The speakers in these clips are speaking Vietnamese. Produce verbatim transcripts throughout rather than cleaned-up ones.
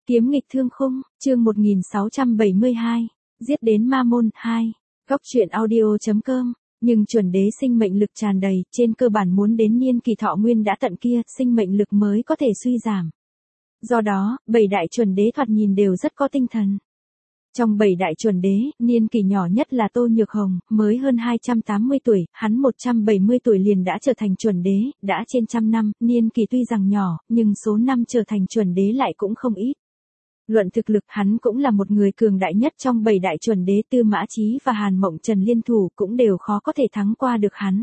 Kiếm nghịch thương khung, chương một nghìn sáu trăm bảy mươi hai, giết đến ma môn, hai, góc truyện audio.com, nhưng chuẩn đế sinh mệnh lực tràn đầy, trên cơ bản muốn đến niên kỳ thọ nguyên đã tận kia, sinh mệnh lực mới có thể suy giảm. Do đó, bảy đại chuẩn đế thoạt nhìn đều rất có tinh thần. Trong bảy đại chuẩn đế, niên kỳ nhỏ nhất là Tô Nhược Hồng, mới hơn hai trăm tám mươi tuổi, hắn một trăm bảy mươi tuổi liền đã trở thành chuẩn đế, đã trên trăm năm, niên kỳ tuy rằng nhỏ, nhưng số năm trở thành chuẩn đế lại cũng không ít. Luận thực lực hắn cũng là một người cường đại nhất trong bảy đại chuẩn đế, Tư Mã Chí và Hàn Mộng Trần liên thủ cũng đều khó có thể thắng qua được hắn.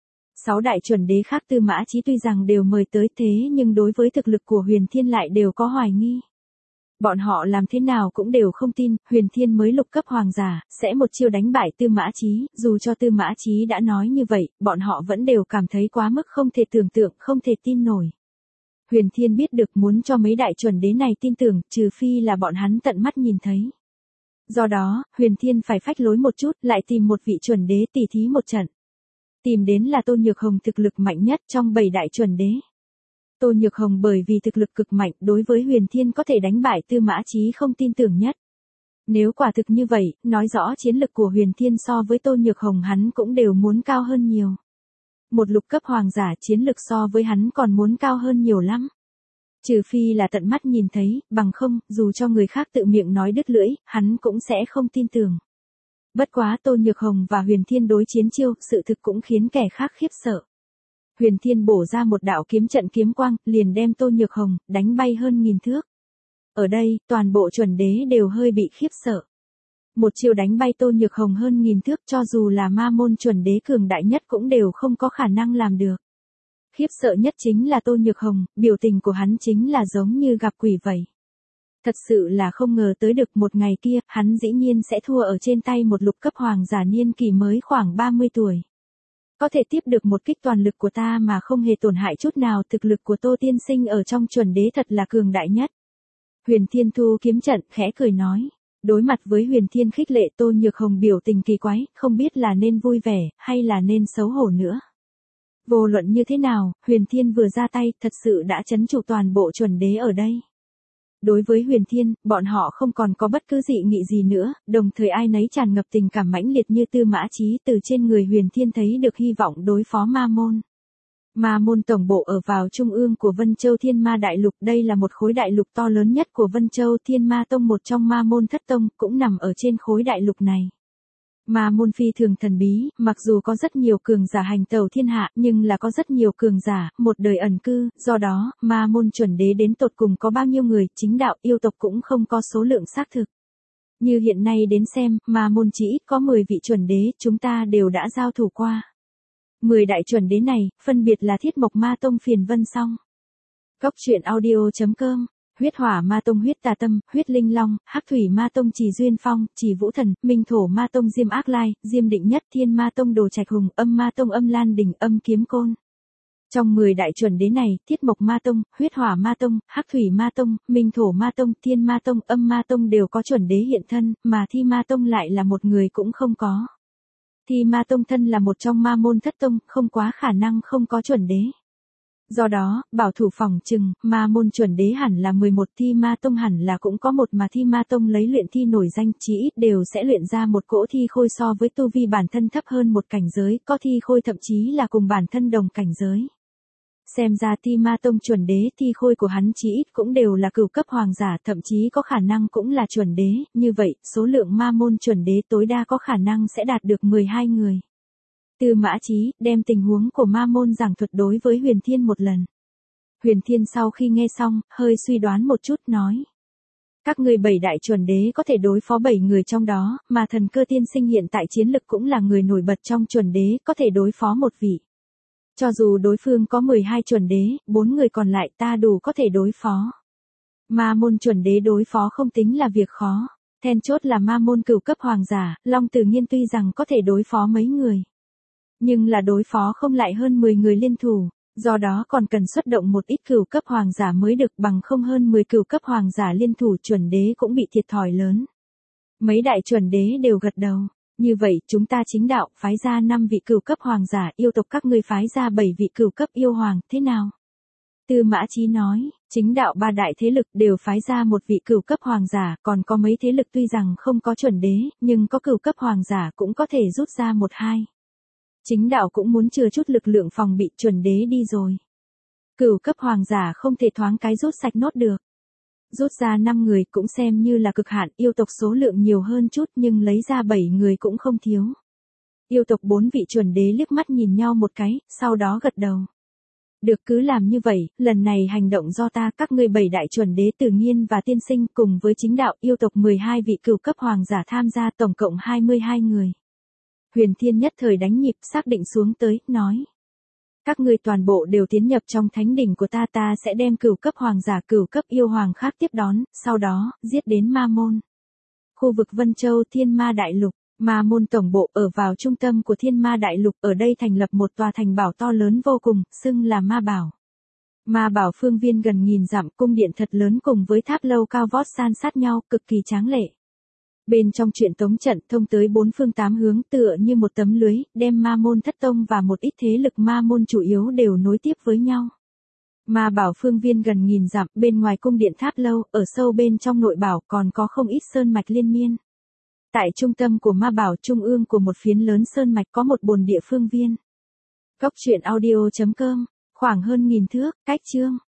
Sáu đại chuẩn đế khác Tư Mã Chí tuy rằng đều mời tới thế nhưng đối với thực lực của Huyền Thiên lại đều có hoài nghi. Bọn họ làm thế nào cũng đều không tin, Huyền Thiên mới lục cấp hoàng giả, sẽ một chiêu đánh bại Tư Mã Chí, dù cho Tư Mã Chí đã nói như vậy, bọn họ vẫn đều cảm thấy quá mức không thể tưởng tượng, không thể tin nổi. Huyền Thiên biết được muốn cho mấy đại chuẩn đế này tin tưởng, trừ phi là bọn hắn tận mắt nhìn thấy. Do đó, Huyền Thiên phải phách lối một chút, lại tìm một vị chuẩn đế tỉ thí một trận. Tìm đến là Tô Nhược Hồng, thực lực mạnh nhất trong bảy đại chuẩn đế. Tô Nhược Hồng bởi vì thực lực cực mạnh, đối với Huyền Thiên có thể đánh bại Tư Mã Chí không tin tưởng nhất. Nếu quả thực như vậy, nói rõ chiến lực của Huyền Thiên so với Tô Nhược Hồng hắn cũng đều muốn cao hơn nhiều. Một lục cấp hoàng giả chiến lực so với hắn còn muốn cao hơn nhiều lắm. Trừ phi là tận mắt nhìn thấy, bằng không, dù cho người khác tự miệng nói đứt lưỡi, hắn cũng sẽ không tin tưởng. Bất quá Tô Nhược Hồng và Huyền Thiên đối chiến chiêu, sự thực cũng khiến kẻ khác khiếp sợ. Huyền Thiên bổ ra một đạo kiếm trận kiếm quang, liền đem Tô Nhược Hồng đánh bay hơn nghìn thước. Ở đây, toàn bộ chuẩn đế đều hơi bị khiếp sợ. Một chiêu đánh bay Tô Nhược Hồng hơn nghìn thước, cho dù là ma môn chuẩn đế cường đại nhất cũng đều không có khả năng làm được. Khiếp sợ nhất chính là Tô Nhược Hồng, biểu tình của hắn chính là giống như gặp quỷ vậy. Thật sự là không ngờ tới được một ngày kia, hắn dĩ nhiên sẽ thua ở trên tay một lục cấp hoàng giả niên kỳ mới khoảng ba mươi tuổi. Có thể tiếp được một kích toàn lực của ta mà không hề tổn hại chút nào, thực lực của Tô tiên sinh ở trong chuẩn đế thật là cường đại nhất. Huyền Thiên thu kiếm trận, khẽ cười nói. Đối mặt với Huyền Thiên khích lệ, Tô Nhược Hồng biểu tình kỳ quái, không biết là nên vui vẻ, hay là nên xấu hổ nữa. Vô luận như thế nào, Huyền Thiên vừa ra tay, thật sự đã trấn trụ toàn bộ chuẩn đế ở đây. Đối với Huyền Thiên, bọn họ không còn có bất cứ dị nghị gì nữa, đồng thời ai nấy tràn ngập tình cảm mãnh liệt như Tư Mã Chí, từ trên người Huyền Thiên thấy được hy vọng đối phó ma môn. Ma môn tổng bộ ở vào trung ương của Vân Châu Thiên Ma Đại Lục, đây là một khối đại lục to lớn nhất của Vân Châu. Thiên Ma Tông, một trong ma môn thất tông, cũng nằm ở trên khối đại lục này. Ma môn phi thường thần bí, mặc dù có rất nhiều cường giả hành tẩu thiên hạ, nhưng là có rất nhiều cường giả, một đời ẩn cư, do đó, ma môn chuẩn đế đến tột cùng có bao nhiêu người, chính đạo, yêu tộc cũng không có số lượng xác thực. Như hiện nay đến xem, ma môn chỉ ít có mười vị chuẩn đế, chúng ta đều đã giao thủ qua. mười đại chuẩn đế này, phân biệt là Thiết Mộc Ma Tông Phiền Vân Song, góc truyện audio.com, Huyết Hỏa Ma Tông Huyết Tà Tâm, Huyết Linh Long, Hắc Thủy Ma Tông Trì Duyên Phong, Trì Vũ Thần, Minh Thổ Ma Tông Diêm Ác Lai, Diêm Định Nhất, Thiên Ma Tông Đồ Trạch Hùng, Âm Ma Tông Âm Lan Đình, Âm Kiếm Côn. Trong mười đại chuẩn đế này, Thiết Mộc Ma Tông, Huyết Hỏa Ma Tông, Hắc Thủy Ma Tông, Minh Thổ Ma Tông, Thiên Ma Tông, Âm Ma Tông đều có chuẩn đế hiện thân, mà Thi Ma Tông lại là một người cũng không có. Thi Ma Tông thân là một trong ma môn thất tông, không quá khả năng không có chuẩn đế. Do đó, bảo thủ phòng chừng, ma môn chuẩn đế hẳn là mười một, Thi Ma Tông hẳn là cũng có một, mà Thi Ma Tông lấy luyện thi nổi danh, chí ít đều sẽ luyện ra một cỗ thi khôi so với tu vi bản thân thấp hơn một cảnh giới, có thi khôi thậm chí là cùng bản thân đồng cảnh giới. Xem ra Thi Ma Tông chuẩn đế, thi khôi của hắn chí ít cũng đều là cửu cấp hoàng giả, thậm chí có khả năng cũng là chuẩn đế, như vậy, số lượng ma môn chuẩn đế tối đa có khả năng sẽ đạt được mười hai người. Tư Mã Chí đem tình huống của ma môn giảng thuật đối với Huyền Thiên một lần. Huyền Thiên sau khi nghe xong, hơi suy đoán một chút nói. Các người bảy đại chuẩn đế có thể đối phó bảy người trong đó, mà Thần Cơ tiên sinh hiện tại chiến lực cũng là người nổi bật trong chuẩn đế, có thể đối phó một vị. Cho dù đối phương có mười hai chuẩn đế, bốn người còn lại ta đủ có thể đối phó. Ma môn chuẩn đế đối phó không tính là việc khó. Then chốt là ma môn cửu cấp hoàng giả, Long Tử Nghiên tuy rằng có thể đối phó mấy người. Nhưng là đối phó không lại hơn mười người liên thủ, do đó còn cần xuất động một ít cửu cấp hoàng giả mới được, bằng không hơn mười cửu cấp hoàng giả liên thủ chuẩn đế cũng bị thiệt thòi lớn. Mấy đại chuẩn đế đều gật đầu, như vậy chúng ta chính đạo phái ra năm vị cửu cấp hoàng giả, yêu tộc các ngươi phái ra bảy vị cửu cấp yêu hoàng, thế nào? Tư Mã Chí nói, chính đạo ba đại thế lực đều phái ra một vị cửu cấp hoàng giả, còn có mấy thế lực tuy rằng không có chuẩn đế, nhưng có cửu cấp hoàng giả cũng có thể rút ra một hai. Chính đạo cũng muốn chừa chút lực lượng phòng bị, chuẩn đế đi rồi. Cửu cấp hoàng giả không thể thoáng cái rút sạch nốt được. Rút ra năm người cũng xem như là cực hạn, yêu tộc số lượng nhiều hơn chút nhưng lấy ra bảy người cũng không thiếu. Yêu tộc bốn vị chuẩn đế liếc mắt nhìn nhau một cái, sau đó gật đầu. Được, cứ làm như vậy, lần này hành động do ta, các ngươi bảy đại chuẩn đế Tử Nghiên và Tiên Sinh cùng với chính đạo yêu tộc mười hai vị cửu cấp hoàng giả tham gia, tổng cộng hai mươi hai người. Huyền Thiên nhất thời đánh nhịp, xác định xuống tới, nói. Các ngươi toàn bộ đều tiến nhập trong thánh đỉnh của ta, ta sẽ đem cửu cấp hoàng giả cửu cấp yêu hoàng khác tiếp đón, sau đó, giết đến Ma Môn. Khu vực Vân Châu Thiên Ma Đại Lục, Ma Môn tổng bộ ở vào trung tâm của Thiên Ma Đại Lục, ở đây thành lập một tòa thành bảo to lớn vô cùng, xưng là Ma Bảo. Ma Bảo phương viên gần nghìn dặm, cung điện thật lớn cùng với tháp lâu cao vót san sát nhau, cực kỳ tráng lệ. Bên trong truyền tống trận thông tới bốn phương tám hướng tựa như một tấm lưới, đem Ma Môn thất tông và một ít thế lực Ma Môn chủ yếu đều nối tiếp với nhau. Ma Bảo phương viên gần nghìn dặm, bên ngoài cung điện tháp lâu, ở sâu bên trong nội bảo còn có không ít sơn mạch liên miên. Tại trung tâm của Ma Bảo, trung ương của một phiến lớn sơn mạch có một bồn địa phương viên. Góc truyện audio chấm com, khoảng hơn nghìn thước, cách chương.